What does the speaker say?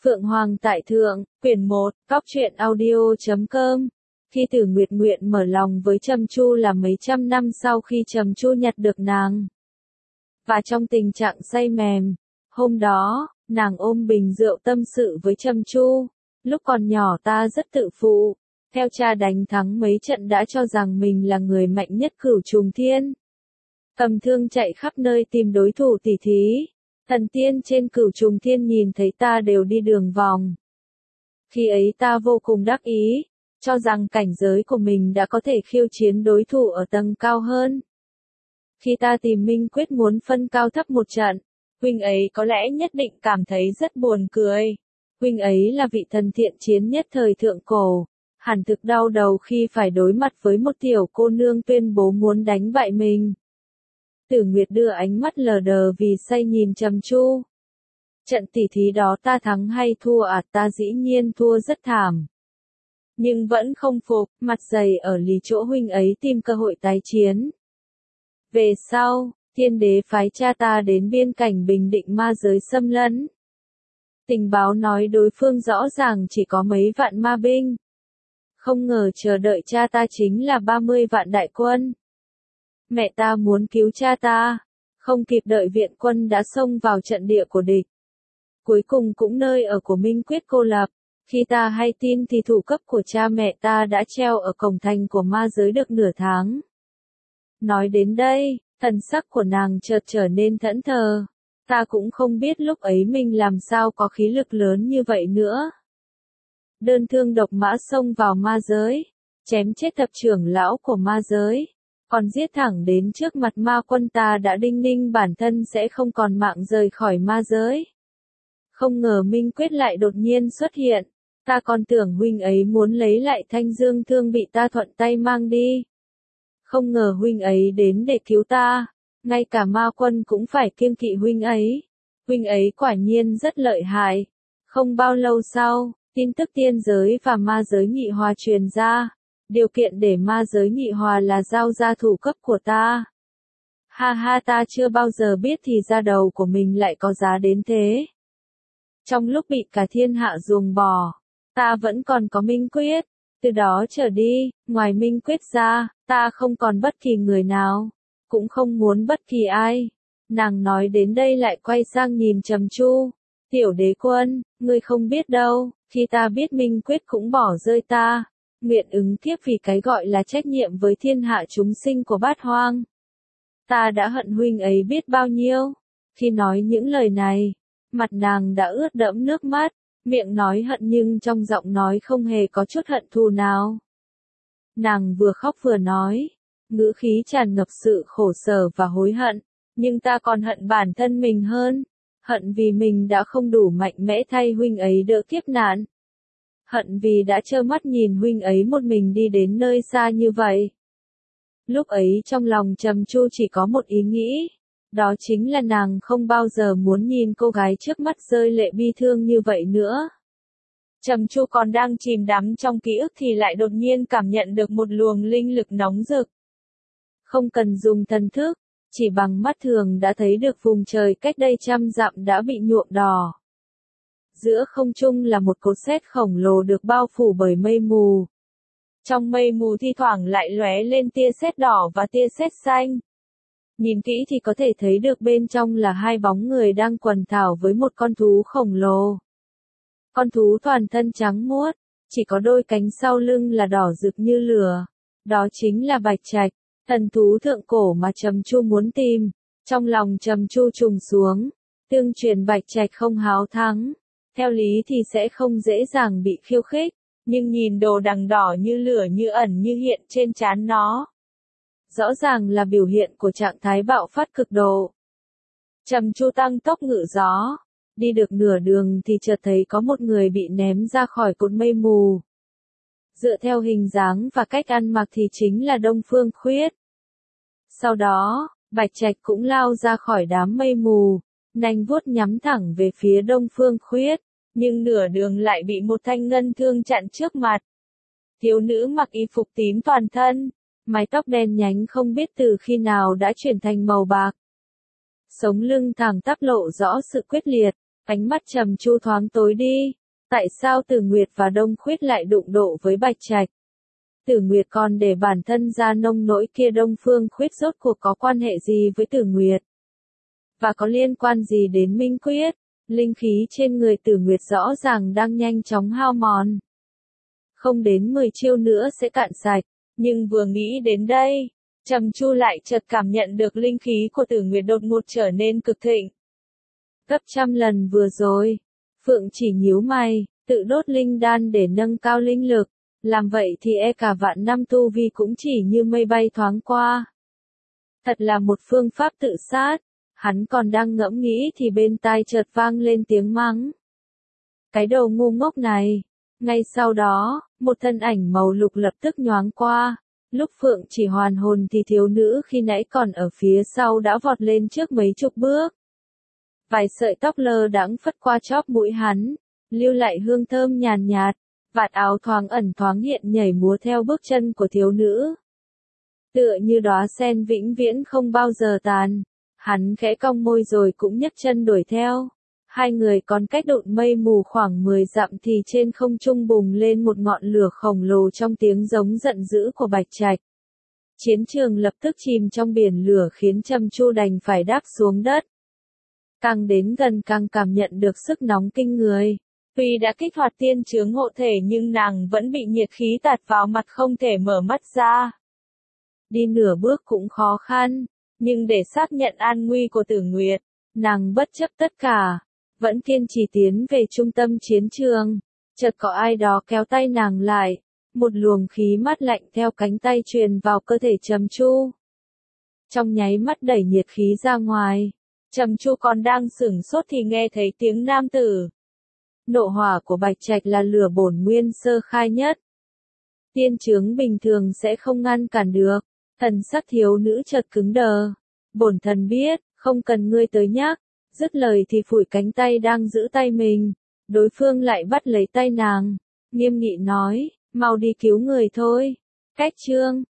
Phượng Hoàng tại Thượng, quyển 1, Cóc truyện audio.com. Khi Tử Nguyệt nguyện mở lòng với Trầm Chu là mấy trăm năm sau khi Trầm Chu nhặt được nàng. Và trong tình trạng say mềm, hôm đó, nàng ôm bình rượu tâm sự với Trầm Chu. Lúc còn nhỏ ta rất tự phụ, theo cha đánh thắng mấy trận đã cho rằng mình là người mạnh nhất Cửu Trùng Thiên. Cầm thương chạy khắp nơi tìm đối thủ tỉ thí. Thần tiên trên Cửu Trùng Thiên nhìn thấy ta đều đi đường vòng. Khi ấy ta vô cùng đắc ý, cho rằng cảnh giới của mình đã có thể khiêu chiến đối thủ ở tầng cao hơn. Khi ta tìm Minh Quyết muốn phân cao thấp một trận, huynh ấy có lẽ nhất định cảm thấy rất buồn cười. Huynh ấy là vị thần thiện chiến nhất thời thượng cổ, hẳn thực đau đầu khi phải đối mặt với một tiểu cô nương tuyên bố muốn đánh bại mình. Tử Nguyệt đưa ánh mắt lờ đờ vì say nhìn Trầm Chu. Trận tỉ thí đó ta thắng hay thua à? Ta dĩ nhiên thua rất thảm. Nhưng vẫn không phục, mặt dày ở lý chỗ huynh ấy tìm cơ hội tái chiến. Về sau, Thiên Đế phái cha ta đến biên cảnh bình định ma giới xâm lấn. Tình báo nói đối phương rõ ràng chỉ có mấy vạn ma binh. Không ngờ chờ đợi cha ta chính là 30 vạn đại quân. Mẹ ta muốn cứu cha ta, không kịp đợi viện quân đã xông vào trận địa của địch. Cuối cùng cũng nơi ở của Minh Quyết cô lập. Khi ta hay tin thì thủ cấp của cha mẹ ta đã treo ở cổng thành của ma giới được nửa tháng. Nói đến đây, thần sắc của nàng chợt trở nên thẫn thờ. Ta cũng không biết lúc ấy mình làm sao có khí lực lớn như vậy nữa. Đơn thương độc mã xông vào ma giới, chém chết thập trưởng lão của ma giới. Còn giết thẳng đến trước mặt ma quân, ta đã đinh ninh bản thân sẽ không còn mạng rời khỏi ma giới. Không ngờ Minh Quyết lại đột nhiên xuất hiện, ta còn tưởng huynh ấy muốn lấy lại thanh dương thương bị ta thuận tay mang đi. Không ngờ huynh ấy đến để cứu ta, ngay cả ma quân cũng phải kiêng kỵ huynh ấy. Huynh ấy quả nhiên rất lợi hại. Không bao lâu sau, tin tức tiên giới và ma giới nghị hòa truyền ra. Điều kiện để ma giới nghị hòa là giao ra thủ cấp của ta. Ha ha, ta chưa bao giờ biết thì ra đầu của mình lại có giá đến thế. Trong lúc bị cả thiên hạ ruồng bỏ, ta vẫn còn có Minh Quyết. Từ đó trở đi, ngoài Minh Quyết ra, ta không còn bất kỳ người nào, cũng không muốn bất kỳ ai. Nàng nói đến đây lại quay sang nhìn Trầm Chu. Tiểu đế quân, ngươi không biết đâu, khi ta biết Minh Quyết cũng bỏ rơi ta. Nguyện ứng kiếp vì cái gọi là trách nhiệm với thiên hạ chúng sinh của Bát Hoang. Ta đã hận huynh ấy biết bao nhiêu. Khi nói những lời này, mặt nàng đã ướt đẫm nước mắt, miệng nói hận nhưng trong giọng nói không hề có chút hận thù nào. Nàng vừa khóc vừa nói, ngữ khí tràn ngập sự khổ sở và hối hận, nhưng ta còn hận bản thân mình hơn, hận vì mình đã không đủ mạnh mẽ thay huynh ấy đỡ kiếp nạn. Hận vì đã trơ mắt nhìn huynh ấy một mình đi đến nơi xa như vậy. Lúc ấy trong lòng Trầm Chu chỉ có một ý nghĩ, đó chính là nàng không bao giờ muốn nhìn cô gái trước mắt rơi lệ bi thương như vậy nữa. Trầm Chu còn đang chìm đắm trong ký ức thì lại đột nhiên cảm nhận được một luồng linh lực nóng rực. Không cần dùng thần thức, chỉ bằng mắt thường đã thấy được vùng trời cách đây 100 dặm đã bị nhuộm đỏ. Giữa không trung là một cột sét khổng lồ được bao phủ bởi mây mù. Trong mây mù thi thoảng lại lóe lên tia sét đỏ và tia sét xanh. Nhìn kỹ thì có thể thấy được bên trong là hai bóng người đang quần thảo với một con thú khổng lồ. Con thú toàn thân trắng muốt, chỉ có đôi cánh sau lưng là đỏ rực như lửa. Đó chính là Bạch Trạch, thần thú thượng cổ mà Trầm Chu muốn tìm. Trong lòng Trầm Chu trùng xuống, tương truyền Bạch Trạch không háo thắng. Theo lý thì sẽ không dễ dàng bị khiêu khích, nhưng nhìn đồ đằng đỏ như lửa như ẩn như hiện trên trán nó. Rõ ràng là biểu hiện của trạng thái bạo phát cực độ. Trầm Chu tăng tốc ngự gió, đi được nửa đường thì chợt thấy có một người bị ném ra khỏi cột mây mù. Dựa theo hình dáng và cách ăn mặc thì chính là Đông Phương Khuyết. Sau đó, Bạch Trạch cũng lao ra khỏi đám mây mù, nanh vuốt nhắm thẳng về phía Đông Phương Khuyết, nhưng nửa đường lại bị một thanh ngân thương chặn trước mặt. Thiếu nữ mặc y phục tím toàn thân, mái tóc đen nhánh không biết từ khi nào đã chuyển thành màu bạc. Sống lưng thẳng tắp lộ rõ sự quyết liệt, Ánh mắt Trầm Chu thoáng tối đi. Tại sao Tử Nguyệt và Đông Khuyết lại đụng độ với Bạch Trạch? Tử Nguyệt còn để bản thân ra nông nỗi kia, Đông Phương Khuyết rốt cuộc có quan hệ gì với Tử Nguyệt? Và có liên quan gì đến Minh Quyết? Linh khí trên người Tử Nguyệt rõ ràng đang nhanh chóng hao mòn. Không đến 10 chiêu nữa sẽ cạn sạch, nhưng vừa nghĩ đến đây, Trầm Chu lại chợt cảm nhận được linh khí của Tử Nguyệt đột ngột trở nên cực thịnh. Gấp trăm lần vừa rồi, Phượng chỉ nhíu mày, tự đốt linh đan để nâng cao linh lực, làm vậy thì cả vạn năm tu vi cũng chỉ như mây bay thoáng qua. Thật là một phương pháp tự sát. Hắn còn đang ngẫm nghĩ thì bên tai chợt vang lên tiếng mắng. Cái đầu ngu ngốc này. Ngay sau đó, một thân ảnh màu lục lập tức nhoáng qua. Lúc Phượng chỉ hoàn hồn thì thiếu nữ khi nãy còn ở phía sau đã vọt lên trước mấy chục bước. Vài sợi tóc lơ đãng phất qua chóp mũi hắn, lưu lại hương thơm nhàn nhạt, vạt áo thoáng ẩn thoáng hiện nhảy múa theo bước chân của thiếu nữ. Tựa như đóa sen vĩnh viễn không bao giờ tàn. Hắn khẽ cong môi rồi cũng nhấc chân đuổi theo. Hai người còn cách độn mây mù khoảng 10 dặm thì trên không trung bùng lên một ngọn lửa khổng lồ trong tiếng giống giận dữ của Bạch Trạch. Chiến trường lập tức chìm trong biển lửa khiến Trầm Chu đành phải đáp xuống đất. Càng đến gần càng cảm nhận được sức nóng kinh người. Tuy đã kích hoạt tiên chướng hộ thể nhưng nàng vẫn bị nhiệt khí tạt vào mặt không thể mở mắt ra. Đi nửa bước cũng khó khăn. Nhưng để xác nhận an nguy của Tử Nguyệt, nàng bất chấp tất cả, vẫn kiên trì tiến về trung tâm chiến trường. Chợt có ai đó kéo tay nàng lại, một luồng khí mát lạnh theo cánh tay truyền vào cơ thể Trầm Chu. Trong nháy mắt đẩy nhiệt khí ra ngoài, Trầm Chu còn đang sửng sốt thì nghe thấy tiếng nam tử. Nộ hỏa của Bạch Trạch là lửa bổn nguyên sơ khai nhất. Tiên chướng bình thường sẽ không ngăn cản được. Thần sắc thiếu nữ chợt cứng đờ. Bổn thần biết, không cần ngươi tới nhắc. Dứt lời thì phủi cánh tay đang giữ tay mình. Đối phương lại bắt lấy tay nàng. Nghiêm nghị nói, mau đi cứu người thôi. Cách chương